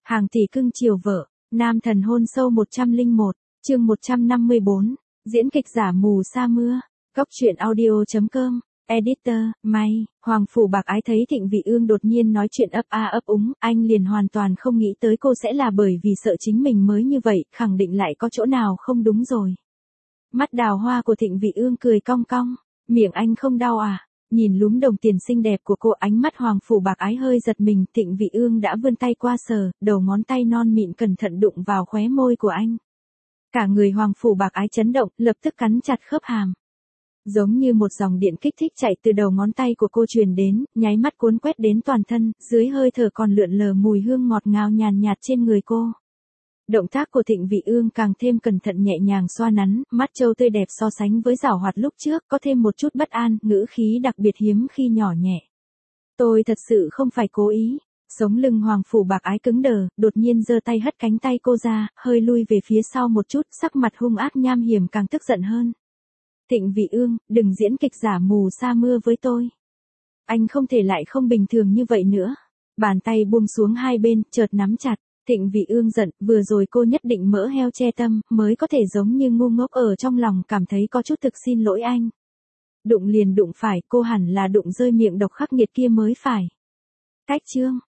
Hàng tỷ cưng chiều vợ, nam thần hôn sâu 101, chương 154, diễn kịch giả mù sa mưa, góc truyện audio.com, editor, May, Hoàng Phủ Bạc Ái thấy Thịnh Vị Ương đột nhiên nói chuyện ấp a ấp úng, anh liền hoàn toàn không nghĩ tới cô sẽ là bởi vì sợ chính mình mới như vậy, khẳng định lại có chỗ nào không đúng rồi. Mắt đào hoa của Thịnh Vị Ương cười cong cong, miệng anh không đau à? Nhìn lúm đồng tiền xinh đẹp của cô, ánh mắt Hoàng Phủ Bạc Ái hơi giật mình, Thịnh Vị Ương đã vươn tay qua sờ, đầu ngón tay non mịn cẩn thận đụng vào khóe môi của anh. Cả người Hoàng Phủ Bạc Ái chấn động, lập tức cắn chặt khớp hàm. Giống như một dòng điện kích thích chạy từ đầu ngón tay của cô truyền đến, nháy mắt cuốn quét đến toàn thân, dưới hơi thở còn lượn lờ mùi hương ngọt ngào nhàn nhạt trên người cô. Động tác của Thịnh Vị Ương càng thêm cẩn thận nhẹ nhàng xoa nắn, mắt trâu tươi đẹp so sánh với giảo hoạt lúc trước, có thêm một chút bất an, ngữ khí đặc biệt hiếm khi nhỏ nhẹ. Tôi thật sự không phải cố ý. Sống lưng Hoàng Phủ Bạc Ái cứng đờ, đột nhiên giơ tay hất cánh tay cô ra, hơi lui về phía sau một chút, sắc mặt hung ác nham hiểm càng tức giận hơn. Thịnh Vị Ương, đừng diễn kịch giả mù sa mưa với tôi. Anh không thể lại không bình thường như vậy nữa. Bàn tay buông xuống hai bên, chợt nắm chặt. Thịnh Vị Ương giận, vừa rồi cô nhất định mỡ heo che tâm, mới có thể giống như ngu ngốc ở trong lòng cảm thấy có chút thực xin lỗi anh. Đụng liền đụng phải, cô hẳn là đụng rơi miệng độc khắc nghiệt kia mới phải. Cách chương.